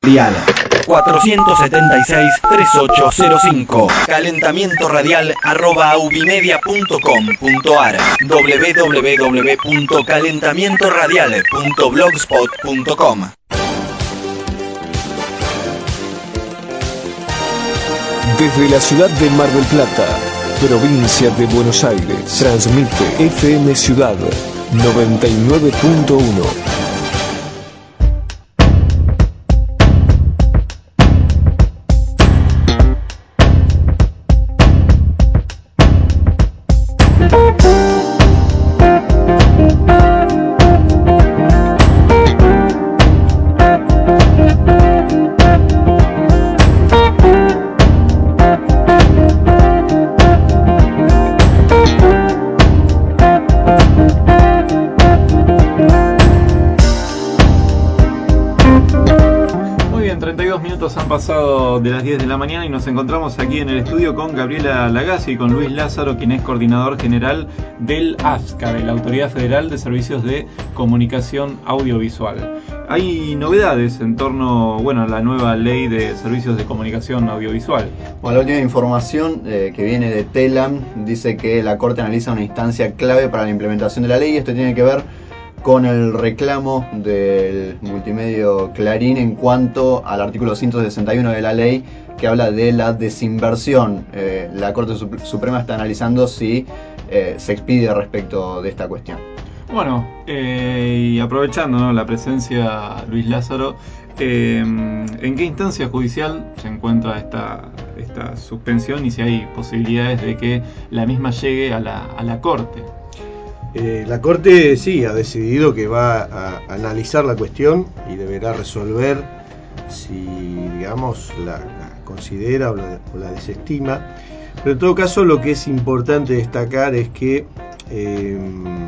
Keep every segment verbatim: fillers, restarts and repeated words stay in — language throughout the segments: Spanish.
cuatrocientos setenta y seis, treinta y ocho cero cinco. Calentamiento radial arroba aubimedia punto com punto ar. doble u doble u doble u punto calentamiento radial punto blogspot punto com. Desde la ciudad de Mar del Plata, provincia de Buenos Aires, transmite F M Ciudad noventa y nueve punto uno. Han pasado de las diez de la mañana y nos encontramos aquí en el estudio con Gabriela Lagasi y con Luis Lázaro, quien es coordinador general del AFSCA, de la Autoridad Federal de Servicios de Comunicación Audiovisual. Hay novedades en torno, bueno, a la nueva ley de servicios de comunicación audiovisual. Bueno, la última información eh, que viene de TELAM dice que la Corte analiza una instancia clave para la implementación de la ley. Esto tiene que ver con el reclamo del multimedio Clarín en cuanto al artículo ciento sesenta y uno de la ley, que habla de la desinversión. Eh, la Corte Suprema está analizando si eh, se expide respecto de esta cuestión. Bueno, eh, y aprovechando, ¿no?, la presencia, Luis Lázaro, eh, ¿en qué instancia judicial se encuentra esta, esta suspensión y si hay posibilidades de que la misma llegue a la, a la Corte? Eh, la Corte sí ha decidido que va a analizar la cuestión y deberá resolver si, digamos, la, la considera o la, o la desestima. Pero en todo caso, lo que es importante destacar es que, eh,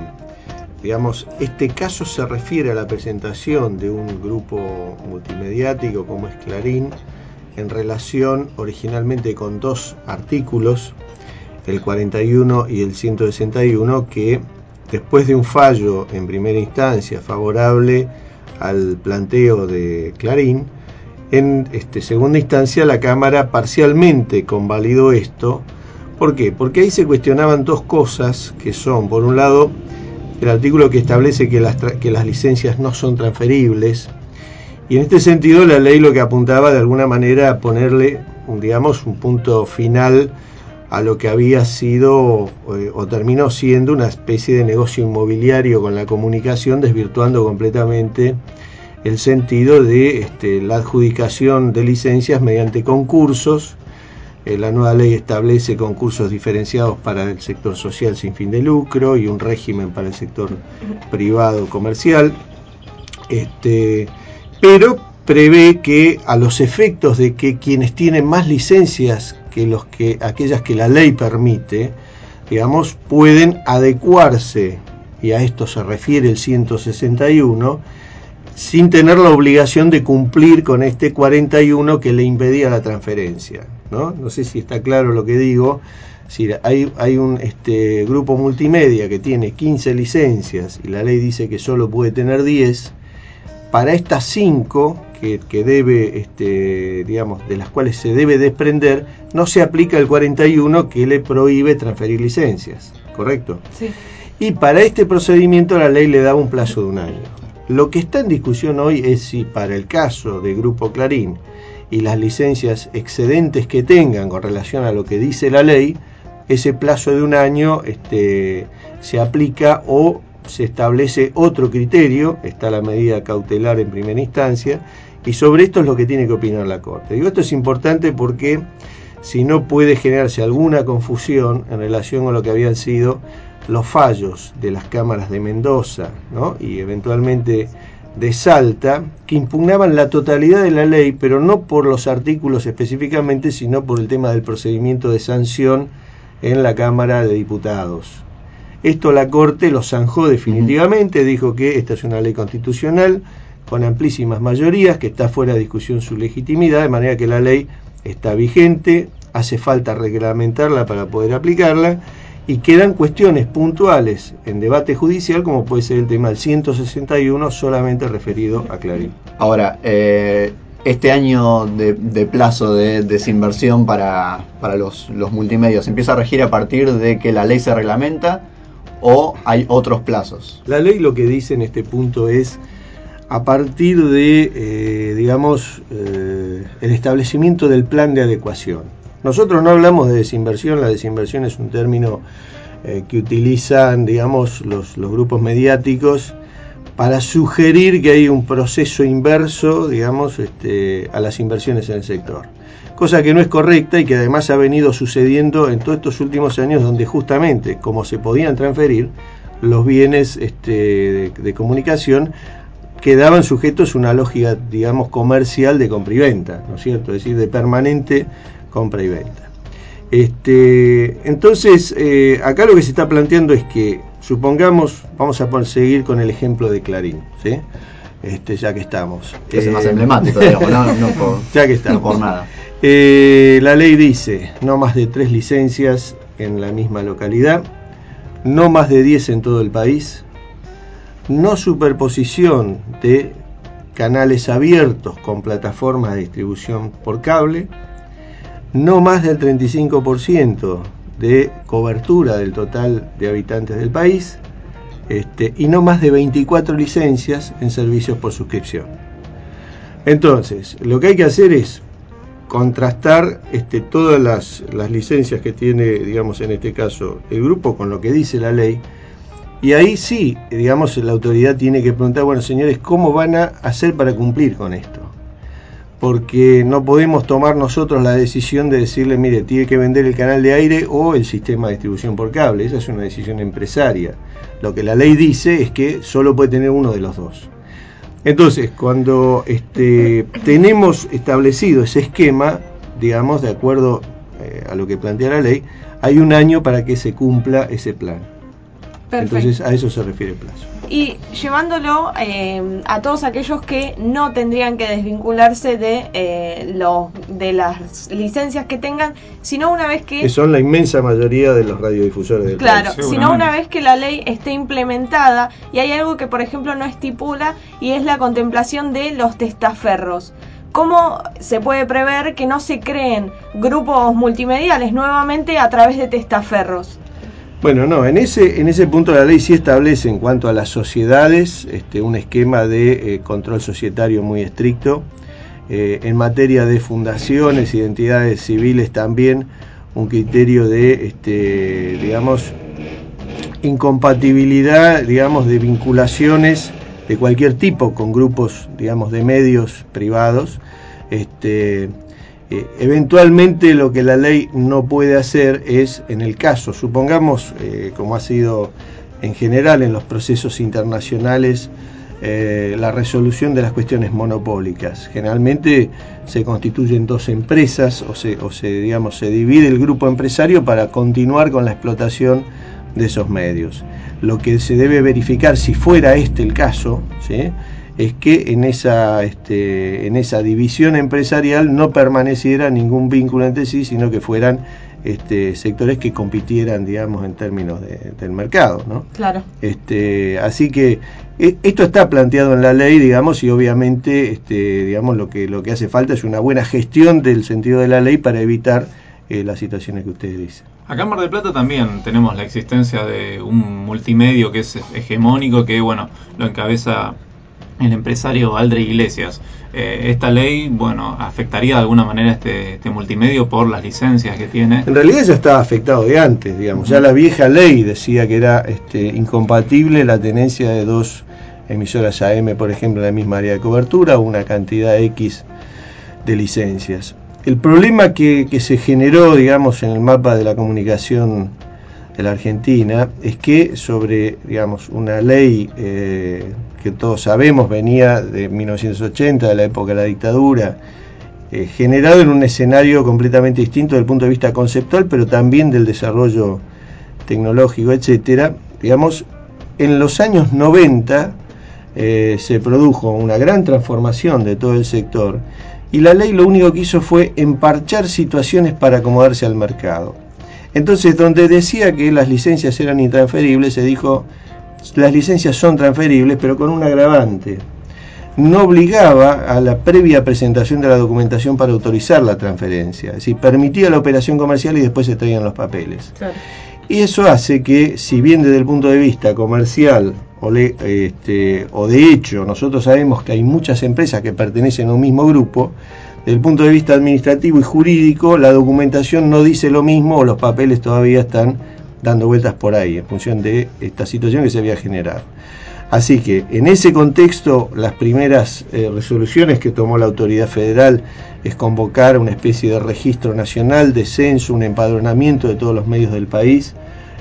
digamos, este caso se refiere a la presentación de un grupo multimediático como es Clarín, en relación originalmente con dos artículos, el cuarenta y uno y el ciento sesenta y uno, que después de un fallo en primera instancia favorable al planteo de Clarín, en este, segunda instancia la Cámara parcialmente convalidó esto. ¿Por qué? Porque ahí se cuestionaban dos cosas que son, por un lado, el artículo que establece que las, que las licencias no son transferibles, y en este sentido la ley lo que apuntaba de alguna manera a ponerle, un, digamos, un punto final a lo que había sido eh, o terminó siendo una especie de negocio inmobiliario con la comunicación, desvirtuando completamente el sentido de este, la adjudicación de licencias mediante concursos. Eh, la nueva ley establece concursos diferenciados para el sector social sin fin de lucro y un régimen para el sector privado comercial, este, pero prevé que a los efectos de que quienes tienen más licencias que los que aquellas que la ley permite, digamos, pueden adecuarse, y a esto se refiere el ciento sesenta y uno, sin tener la obligación de cumplir con este cuarenta y uno que le impedía la transferencia, ¿no? No sé si está claro lo que digo. Si hay, hay un este, grupo multimedia que tiene quince licencias y la ley dice que solo puede tener diez, para estas cinco que, que debe, este, digamos, de las cuales se debe desprender, no se aplica el cuarenta y uno que le prohíbe transferir licencias, ¿correcto? Sí. Y para este procedimiento la ley le daba un plazo de un año. Lo que está en discusión hoy es si para el caso de Grupo Clarín y las licencias excedentes que tengan con relación a lo que dice la ley, ese plazo de un año este, se aplica o se establece otro criterio. Está la medida cautelar en primera instancia, y sobre esto es lo que tiene que opinar la Corte. Digo, esto es importante porque si no puede generarse alguna confusión en relación con lo que habían sido los fallos de las cámaras de Mendoza, ¿no?, y eventualmente de Salta, que impugnaban la totalidad de la ley, pero no por los artículos específicamente, sino por el tema del procedimiento de sanción en la Cámara de Diputados. Esto la Corte lo zanjó definitivamente, dijo que esta es una ley constitucional con amplísimas mayorías, que está fuera de discusión su legitimidad, de manera que la ley está vigente, hace falta reglamentarla para poder aplicarla, y quedan cuestiones puntuales en debate judicial, como puede ser el tema del ciento sesenta y uno solamente referido a Clarín. Ahora, eh, este año de, de plazo de desinversión para, para los, los multimedios empieza a regir a partir de que la ley se reglamenta o hay otros plazos? La ley lo que dice en este punto es a partir de, eh, digamos, eh, el establecimiento del plan de adecuación. Nosotros no hablamos de desinversión, la desinversión es un término eh, que utilizan, digamos, los, los grupos mediáticos para sugerir que hay un proceso inverso, digamos, este, a las inversiones en el sector. Cosa que no es correcta y que además ha venido sucediendo en todos estos últimos años, donde justamente, como se podían transferir, los bienes este, de, de comunicación quedaban sujetos a una lógica, digamos, comercial de compra y venta, ¿no es cierto? Es decir, de permanente compra y venta. Este, entonces, eh, acá lo que se está planteando es que, supongamos, vamos a seguir con el ejemplo de Clarín, ¿sí? Este, ya que estamos. Que es el más emblemático, digamos, no, no por, ya que estamos. No por nada. Eh, la ley dice, no más de tres licencias en la misma localidad, no más de diez en todo el país, no superposición de canales abiertos con plataformas de distribución por cable, no más del treinta y cinco por ciento de cobertura del total de habitantes del país, este, y no más de veinticuatro licencias en servicios por suscripción. Entonces, lo que hay que hacer es contrastar este, todas las, las licencias que tiene, digamos, en este caso, el grupo con lo que dice la ley, y ahí sí, digamos, la autoridad tiene que preguntar, bueno, señores, ¿cómo van a hacer para cumplir con esto? Porque no podemos tomar nosotros la decisión de decirle, mire, tiene que vender el canal de aire o el sistema de distribución por cable. Esa es una decisión empresaria. Lo que la ley dice es que solo puede tener uno de los dos. Entonces, cuando este, tenemos establecido ese esquema, digamos, de acuerdo eh, a lo que plantea la ley, hay un año para que se cumpla ese plan. Perfecto. Entonces, a eso se refiere el plazo. Y llevándolo eh, a todos aquellos que no tendrían que desvincularse de, eh, lo, de las licencias que tengan, sino una vez que... Que son la inmensa mayoría de los radiodifusores del claro, país. sino una vez que la ley esté implementada, y hay algo que, por ejemplo, no estipula, y es la contemplación de los testaferros. ¿Cómo se puede prever que no se creen grupos multimediales nuevamente a través de testaferros? Bueno, no, en ese, en ese punto la ley sí establece en cuanto a las sociedades este, un esquema de eh, control societario muy estricto. Eh, en materia de fundaciones, identidades civiles también, un criterio de, este, digamos, incompatibilidad, digamos, de vinculaciones de cualquier tipo con grupos, digamos, de medios privados. Este, Eh, eventualmente lo que la ley no puede hacer es, en el caso, supongamos, eh, como ha sido en general en los procesos internacionales, eh, la resolución de las cuestiones monopólicas. Generalmente se constituyen dos empresas o se, o se, digamos, se divide el grupo empresario para continuar con la explotación de esos medios. Lo que se debe verificar, si fuera este el caso, ¿sí?, es que en esa, este, en esa división empresarial no permaneciera ningún vínculo entre sí, sino que fueran este, sectores que compitieran, digamos, en términos de, del mercado, ¿no? Claro. Este, así que eh, esto está planteado en la ley, digamos, y obviamente, este, digamos, lo que lo que hace falta es una buena gestión del sentido de la ley para evitar eh, las situaciones que ustedes dicen. Acá en Mar del Plata también tenemos la existencia de un multimedio que es hegemónico, que, bueno, lo encabeza el empresario Aldre Iglesias. Eh, esta ley, bueno, afectaría de alguna manera este, este multimedio por las licencias que tiene. En realidad ya estaba afectado de antes, digamos. Ya la vieja ley decía que era este, incompatible la tenencia de dos emisoras A M, por ejemplo, en la misma área de cobertura, o una cantidad X de licencias. El problema que, que se generó, digamos, en el mapa de la comunicación de la Argentina es que sobre, digamos, una ley eh, que todos sabemos venía de mil novecientos ochenta, de la época de la dictadura, eh, generado en un escenario completamente distinto desde el punto de vista conceptual, pero también del desarrollo tecnológico, etcétera. Digamos, en los años noventa eh, se produjo una gran transformación de todo el sector y la ley lo único que hizo fue emparchar situaciones para acomodarse al mercado. Entonces, donde decía que las licencias eran intransferibles, se dijo, las licencias son transferibles, pero con un agravante. no obligaba a la previa presentación de la documentación para autorizar la transferencia, es decir, permitía la operación comercial y después se traían los papeles. Claro. Y eso hace que, si bien desde el punto de vista comercial o, le, este, o de hecho nosotros sabemos que hay muchas empresas que pertenecen a un mismo grupo, desde el punto de vista administrativo y jurídico la documentación no dice lo mismo o los papeles todavía están dando vueltas por ahí en función de esta situación que se había generado. Así que en ese contexto las primeras eh, resoluciones que tomó la autoridad federal es convocar una especie de registro nacional de censo, un empadronamiento de todos los medios del país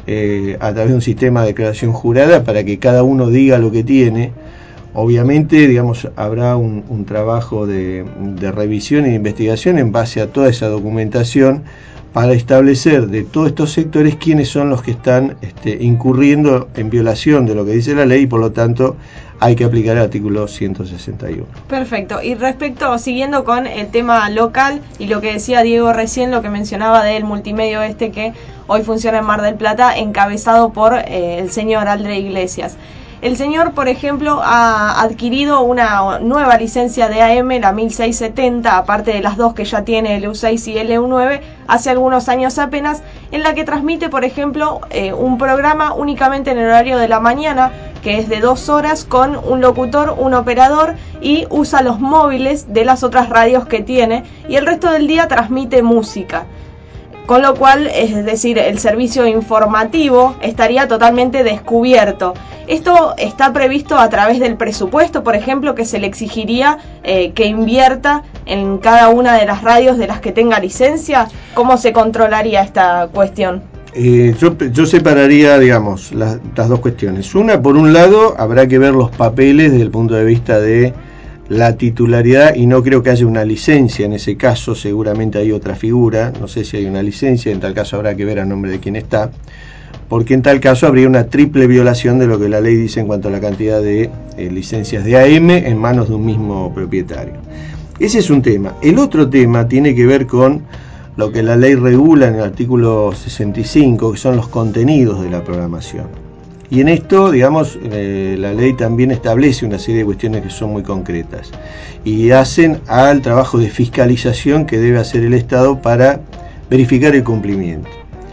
eh, a través de un sistema de declaración jurada para que cada uno diga lo que tiene. Obviamente, digamos, habrá un, un trabajo de, de revisión e investigación en base a toda esa documentación para establecer de todos estos sectores quiénes son los que están este, incurriendo en violación de lo que dice la ley y por lo tanto hay que aplicar el artículo ciento sesenta y uno. Perfecto. Y respecto, siguiendo con el tema local y lo que decía Diego recién, lo que mencionaba del multimedio este que hoy funciona en Mar del Plata, encabezado por eh, el señor Aldre Iglesias. El señor, por ejemplo, ha adquirido una nueva licencia de A M, la mil seiscientos setenta, aparte de las dos que ya tiene, L U seis y L U nueve, hace algunos años apenas, en la que transmite, por ejemplo, eh, un programa únicamente en el horario de la mañana, que es de dos horas, con un locutor, un operador, y usa los móviles de las otras radios que tiene, y el resto del día transmite música. Con lo cual, es decir, el servicio informativo estaría totalmente descubierto. Esto está previsto a través del presupuesto, por ejemplo, que se le exigiría eh, que invierta en cada una de las radios de las que tenga licencia. ¿Cómo se controlaría esta cuestión? Eh, yo, yo separaría, digamos, las, las dos cuestiones. Una, por un lado, habrá que ver los papeles desde el punto de vista de la titularidad y no creo que haya una licencia en ese caso, seguramente hay otra figura, no sé si hay una licencia, en tal caso habrá que ver a nombre de quién está, porque en tal caso habría una triple violación de lo que la ley dice en cuanto a la cantidad de eh, licencias de A M en manos de un mismo propietario. Ese es un tema. El otro tema tiene que ver con lo que la ley regula en el artículo sesenta y cinco, que son los contenidos de la programación. Y en esto, digamos, eh, la ley también establece una serie de cuestiones que son muy concretas y hacen al trabajo de fiscalización que debe hacer el Estado para verificar el cumplimiento.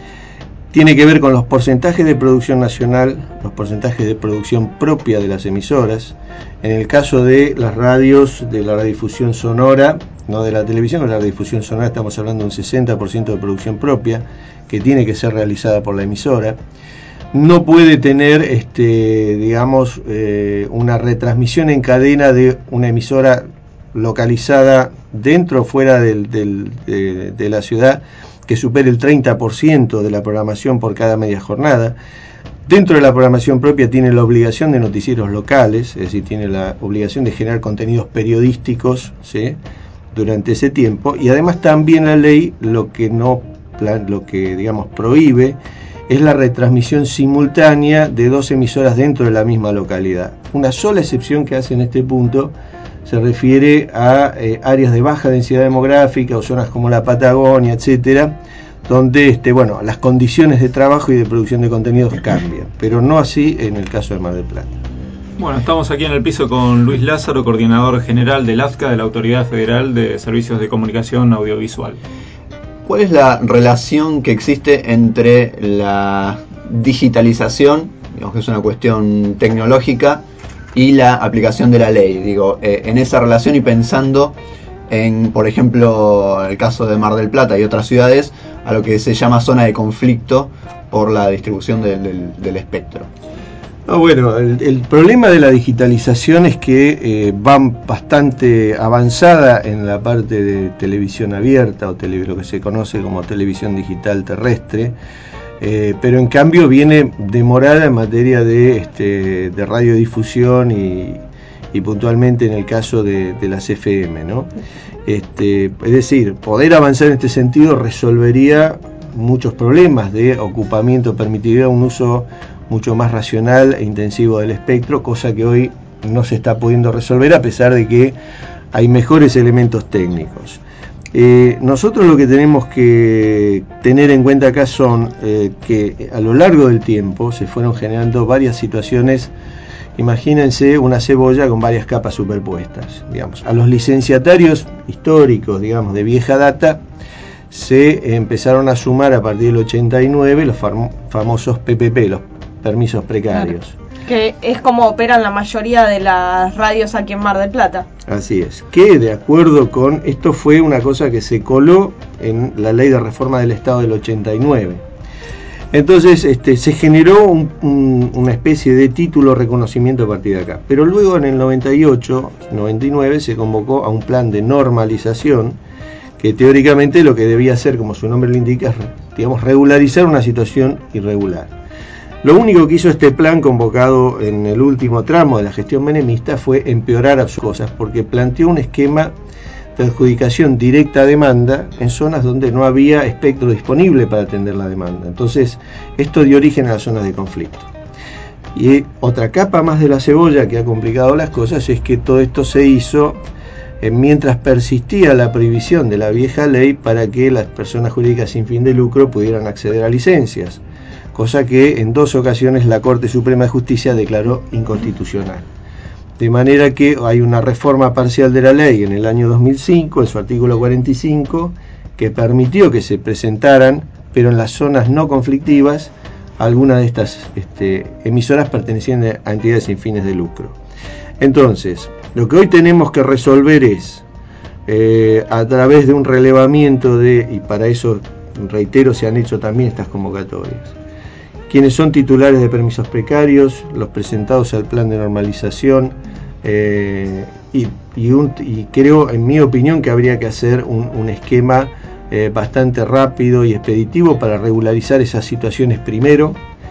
Tiene que ver con los porcentajes de producción nacional, los porcentajes de producción propia de las emisoras. En el caso de las radios, de la radiodifusión sonora, no de la televisión, de la radiodifusión sonora estamos hablando de un sesenta por ciento de producción propia que tiene que ser realizada por la emisora. No puede tener, este, digamos, eh, una retransmisión en cadena de una emisora localizada dentro o fuera del, del, de, de la ciudad que supere el treinta por ciento de la programación por cada media jornada. Dentro de la programación propia tiene la obligación de noticieros locales, es decir, tiene la obligación de generar contenidos periodísticos, ¿sí?, durante ese tiempo. Y además también la ley lo que no, lo que digamos prohíbe es la retransmisión simultánea de dos emisoras dentro de la misma localidad. Una sola excepción que hace en este punto se refiere a eh, áreas de baja densidad demográfica o zonas como la Patagonia, etcétera, donde este, bueno, las condiciones de trabajo y de producción de contenidos cambian, pero no así en el caso de Mar del Plata. Bueno, estamos aquí en el piso con Luis Lázaro, coordinador general del A F C A, de la Autoridad Federal de Servicios de Comunicación Audiovisual. ¿Cuál es la relación que existe entre la digitalización, digamos que es una cuestión tecnológica, y la aplicación de la ley? Digo, eh, en esa relación y pensando en, por ejemplo, el caso de Mar del Plata y otras ciudades, a lo que se llama zona de conflicto por la distribución del, del, del espectro. No, bueno, el, el problema de la digitalización es que eh, van bastante avanzada en la parte de televisión abierta o tele, lo que se conoce como televisión digital terrestre, eh, pero en cambio viene demorada en materia de, este, de radiodifusión y, y puntualmente en el caso de, de las F M, ¿no? Este, es decir, poder avanzar en este sentido resolvería muchos problemas de ocupamiento, permitiría un uso mucho más racional e intensivo del espectro, cosa que hoy no se está pudiendo resolver a pesar de que hay mejores elementos técnicos. Eh, nosotros lo que tenemos que tener en cuenta acá son eh, que a lo largo del tiempo se fueron generando varias situaciones Imagínense una cebolla con varias capas superpuestas, digamos. A los licenciatarios históricos, digamos, de vieja data, se empezaron a sumar a partir del ochenta y nueve los fam- famosos P P P, los permisos precarios. Claro. Que es como operan la mayoría de las radios aquí en Mar del Plata. Así es, que de acuerdo con, esto fue una cosa que se coló en la ley de reforma del Estado del ochenta y nueve. Entonces este, se generó un, un, una especie de título reconocimiento a partir de acá. Pero luego en el noventa y ocho, noventa y nueve se convocó a un plan de normalización que teóricamente lo que debía hacer, como su nombre lo indica, es, digamos, regularizar una situación irregular. Lo único que hizo este plan convocado en el último tramo de la gestión menemista fue empeorar las cosas, porque planteó un esquema de adjudicación directa a demanda en zonas donde no había espectro disponible para atender la demanda. Entonces, esto dio origen a las zonas de conflicto. Y otra capa más de la cebolla que ha complicado las cosas es que todo esto se hizo eh, mientras persistía la prohibición de la vieja ley para que las personas jurídicas sin fin de lucro pudieran acceder a licencias, cosa que en dos ocasiones la Corte Suprema de Justicia declaró inconstitucional. De manera que hay una reforma parcial de la ley en el año dos mil cinco, en su artículo cuarenta y cinco, que permitió que se presentaran, pero en las zonas no conflictivas, algunas de estas este, emisoras pertenecientes a entidades sin fines de lucro. Entonces, lo que hoy tenemos que resolver es, eh, a través de un relevamiento de, y para eso, reitero, se han hecho también estas convocatorias, quienes son titulares de permisos precarios, los presentados al plan de normalización, eh, y, y, un, y creo, en mi opinión, que habría que hacer un, un esquema eh, bastante rápido y expeditivo para regularizar esas situaciones primero,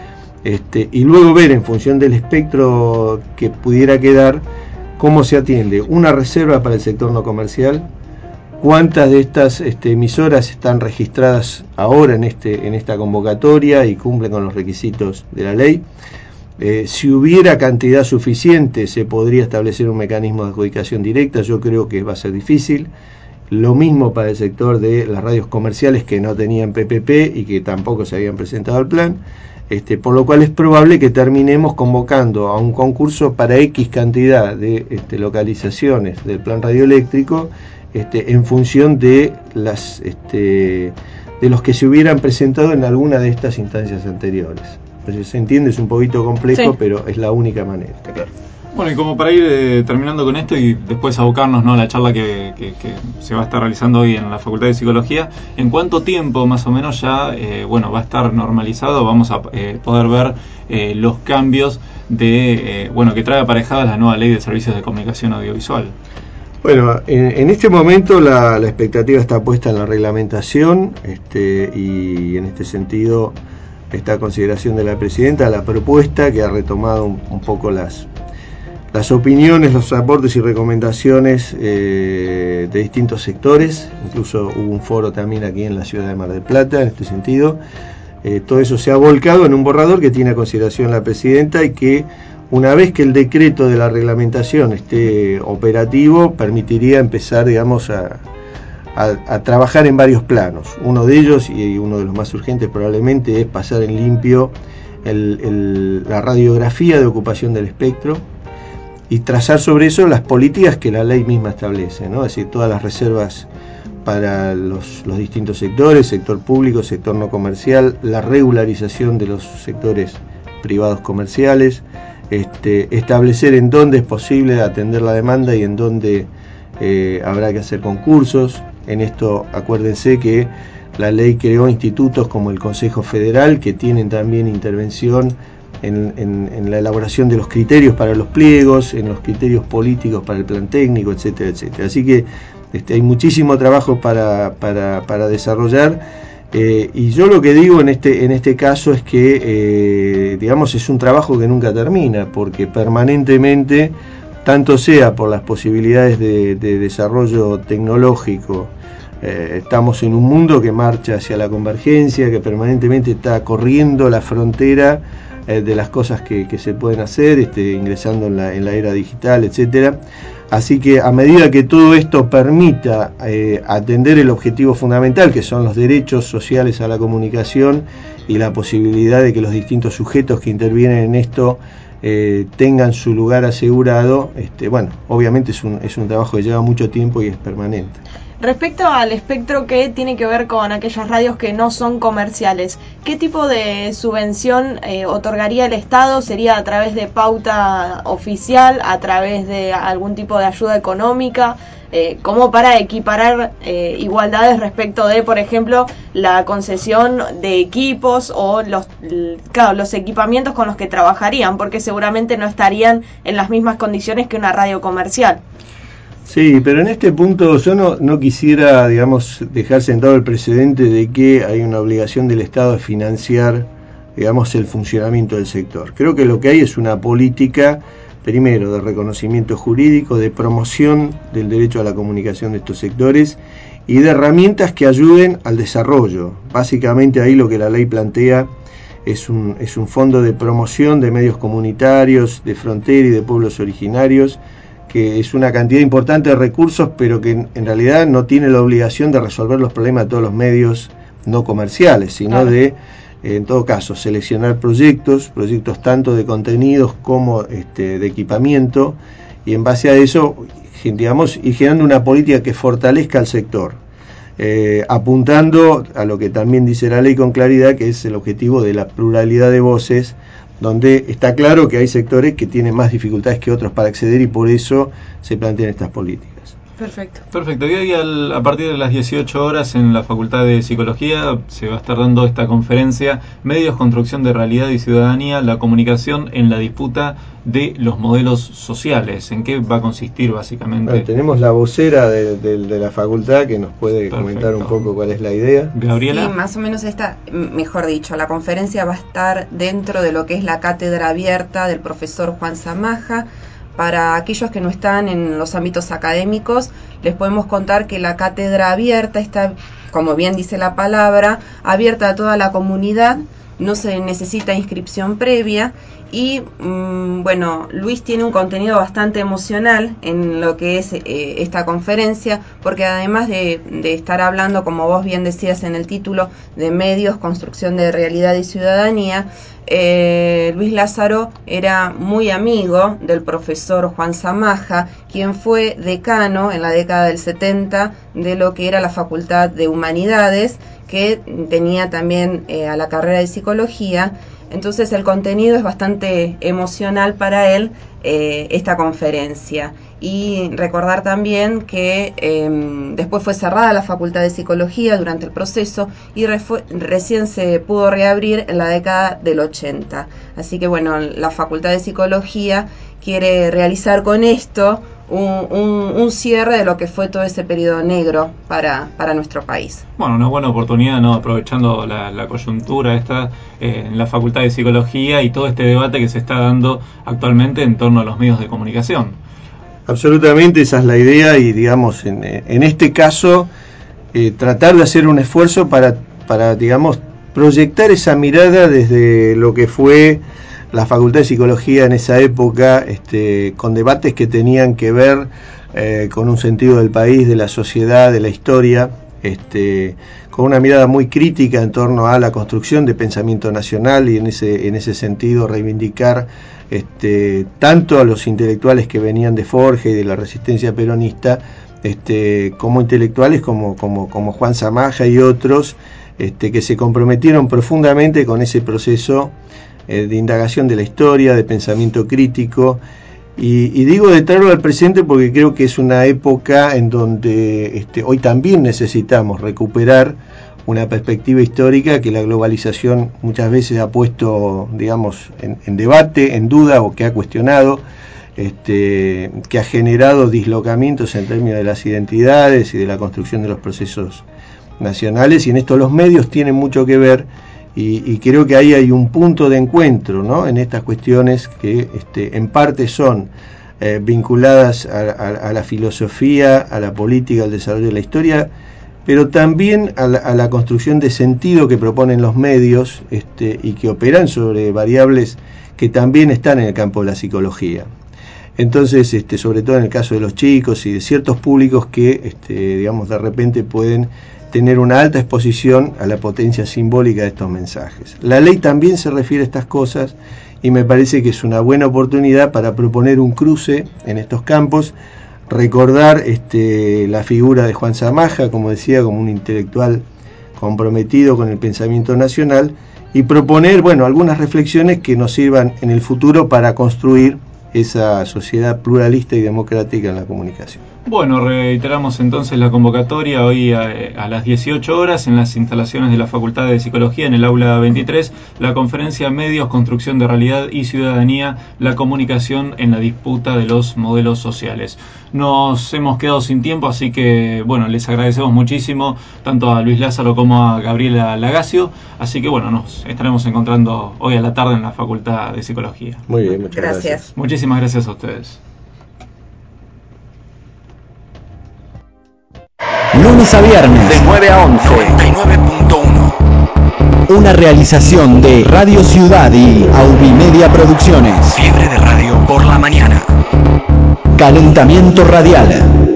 este, y luego ver en función del espectro que pudiera quedar cómo se atiende una reserva para el sector no comercial, cuántas de estas este, emisoras están registradas ahora en, este, en esta convocatoria y cumplen con los requisitos de la ley. Eh, si hubiera cantidad suficiente, se podría establecer un mecanismo de adjudicación directa. Yo creo que va a ser difícil. Lo mismo para el sector de las radios comerciales que no tenían P P P y que tampoco se habían presentado al plan. Este, por lo cual es probable que terminemos convocando a un concurso para X cantidad de este, localizaciones del plan radioeléctrico, Este, en función de las este, de los que se hubieran presentado en alguna de estas instancias anteriores. Entonces, se entiende, es un poquito complejo, sí, pero es la única manera. Claro. Bueno, y como para ir eh, terminando con esto y después abocarnos, ¿no?, a la charla que, que, que se va a estar realizando hoy en la Facultad de Psicología, ¿en cuánto tiempo más o menos ya eh, bueno, va a estar normalizado? Vamos a eh, poder ver eh, los cambios de eh, bueno, que trae aparejadas la nueva Ley de Servicios de Comunicación Audiovisual. Bueno, en, en este momento la, la expectativa está puesta en la reglamentación, este, y en este sentido está a consideración de la presidenta la propuesta que ha retomado un, un poco las, las opiniones, los aportes y recomendaciones eh, de distintos sectores. Incluso hubo un foro también aquí en la ciudad de Mar del Plata en este sentido. Eh, todo eso se ha volcado en un borrador que tiene a consideración la presidenta y que, una vez que el decreto de la reglamentación esté operativo, permitiría empezar, digamos, a, a, a trabajar en varios planos. Uno de ellos, y uno de los más urgentes probablemente, es pasar en limpio el, el, la radiografía de ocupación del espectro y trazar sobre eso las políticas que la ley misma establece, ¿no? Es decir, todas las reservas para los, los distintos sectores, sector público, sector no comercial, la regularización de los sectores privados comerciales, Este, establecer en dónde es posible atender la demanda y en dónde eh, habrá que hacer concursos. En esto acuérdense que la ley creó institutos como el Consejo Federal, que tienen también intervención en, en, en la elaboración de los criterios para los pliegos, en los criterios políticos para el plan técnico, etcétera, etcétera. Así que este, hay muchísimo trabajo para, para, para desarrollar. Eh, y yo lo que digo en este, en este caso es que, eh, digamos, es un trabajo que nunca termina, porque permanentemente, tanto sea por las posibilidades de, de desarrollo tecnológico, eh, estamos en un mundo que marcha hacia la convergencia, que permanentemente está corriendo la frontera eh, de las cosas que, que se pueden hacer, este, ingresando en la, en la era digital, etcétera. Así que a medida que todo esto permita eh, atender el objetivo fundamental, que son los derechos sociales a la comunicación y la posibilidad de que los distintos sujetos que intervienen en esto eh, tengan su lugar asegurado. Este, bueno, obviamente es un, es un trabajo que lleva mucho tiempo y es permanente. Respecto al espectro que tiene que ver con aquellas radios que no son comerciales, ¿qué tipo de subvención eh, otorgaría el Estado? ¿Sería a través de pauta oficial, a través de algún tipo de ayuda económica? Eh, como para equiparar eh, igualdades respecto de, por ejemplo, la concesión de equipos o los, claro, los equipamientos con los que trabajarían, porque seguramente no estarían en las mismas condiciones que una radio comercial. Sí, pero en este punto yo no, no quisiera, digamos, dejar sentado el precedente de que hay una obligación del Estado de financiar, digamos, el funcionamiento del sector. Creo que lo que hay es una política, primero, de reconocimiento jurídico, de promoción del derecho a la comunicación de estos sectores y de herramientas que ayuden al desarrollo. Básicamente ahí lo que la ley plantea es un, es un fondo de promoción de medios comunitarios, de frontera y de pueblos originarios, que es una cantidad importante de recursos, pero que en, en realidad no tiene la obligación de resolver los problemas de todos los medios no comerciales, sino claro. de, en todo caso, seleccionar proyectos, proyectos tanto de contenidos como este, de equipamiento, y en base a eso, digamos, ir generando una política que fortalezca al sector, eh, apuntando a lo que también dice la ley con claridad, que es el objetivo de la pluralidad de voces, donde está claro que hay sectores que tienen más dificultades que otros para acceder y por eso se plantean estas políticas. Perfecto. Perfecto. Y hoy al, a partir de las dieciocho horas en la Facultad de Psicología se va a estar dando esta conferencia Medios, Construcción de Realidad y Ciudadanía, la comunicación en la disputa de los modelos sociales. ¿En qué va a consistir básicamente? Bueno, tenemos la vocera de, de, de la facultad que nos puede Perfecto. comentar un poco cuál es la idea. Gabriela. Sí, más o menos esta, mejor dicho, la conferencia va a estar dentro de lo que es la cátedra abierta del profesor Juan Zamaja. Para aquellos que no están en los ámbitos académicos, les podemos contar que la cátedra abierta está, como bien dice la palabra, abierta a toda la comunidad, no se necesita inscripción previa y, mmm, bueno, Luis tiene un contenido bastante emocional en lo que es eh, esta conferencia, porque además de, de estar hablando, como vos bien decías en el título, de medios, construcción de realidad y ciudadanía, Eh, Luis Lázaro era muy amigo del profesor Juan Zamaja, quien fue decano en la década del setenta de lo que era la Facultad de Humanidades, que tenía también eh, a la carrera de Psicología. Entonces el contenido es bastante emocional para él, eh, esta conferencia. Y recordar también que eh, después fue cerrada la Facultad de Psicología durante el proceso y refu- recién se pudo reabrir en la década del ochenta. Así que bueno, la Facultad de Psicología quiere realizar con esto un, un, un cierre de lo que fue todo ese periodo negro para, para nuestro país. Bueno, una buena oportunidad, ¿no? Aprovechando la, la coyuntura esta eh, en la Facultad de Psicología y todo este debate que se está dando actualmente en torno a los medios de comunicación. Absolutamente, esa es la idea y digamos, en, en este caso, eh, tratar de hacer un esfuerzo para, para, digamos, proyectar esa mirada desde lo que fue la Facultad de Psicología en esa época, este, con debates que tenían que ver eh, con un sentido del país, de la sociedad, de la historia, este, con una mirada muy crítica en torno a la construcción de pensamiento nacional y en ese, en ese sentido reivindicar Este, tanto a los intelectuales que venían de Forja y de la resistencia peronista, este, como intelectuales como, como, como Juan Zamaja y otros, este, que se comprometieron profundamente con ese proceso eh, de indagación de la historia, de pensamiento crítico, y, y digo de traerlo al presente porque creo que es una época en donde este, hoy también necesitamos recuperar una perspectiva histórica que la globalización muchas veces ha puesto, digamos, en, en debate, en duda o que ha cuestionado, este, que ha generado dislocamientos en términos de las identidades y de la construcción de los procesos nacionales, y en esto los medios tienen mucho que ver, y, y creo que ahí hay un punto de encuentro, ¿no?, en estas cuestiones que este, en parte son eh, vinculadas a, a, a la filosofía, a la política, al desarrollo de la historia, pero también a la, a la construcción de sentido que proponen los medios este, y que operan sobre variables que también están en el campo de la psicología. Entonces, este, sobre todo en el caso de los chicos y de ciertos públicos que, este, digamos, de repente pueden tener una alta exposición a la potencia simbólica de estos mensajes. La ley también se refiere a estas cosas y me parece que es una buena oportunidad para proponer un cruce en estos campos, recordar este, la figura de Juan Zamaja, como decía, como un intelectual comprometido con el pensamiento nacional, y proponer, bueno, algunas reflexiones que nos sirvan en el futuro para construir esa sociedad pluralista y democrática en la comunicación. Bueno, reiteramos entonces la convocatoria hoy a, a las dieciocho horas en las instalaciones de la Facultad de Psicología en el aula veintitrés, la conferencia Medios, Construcción de Realidad y Ciudadanía, la comunicación en la disputa de los modelos sociales. Nos hemos quedado sin tiempo, así que bueno, les agradecemos muchísimo tanto a Luis Lázaro como a Gabriela Lagacio, así que bueno, nos estaremos encontrando hoy a la tarde en la Facultad de Psicología. Muy bien, muchas gracias. Gracias. Muchísimas gracias a ustedes. Lunes a viernes de nueve a once. noventa y nueve punto uno. Una realización de Radio Ciudad y Aubimedia Producciones. Fiebre de radio por la mañana. Calentamiento radial.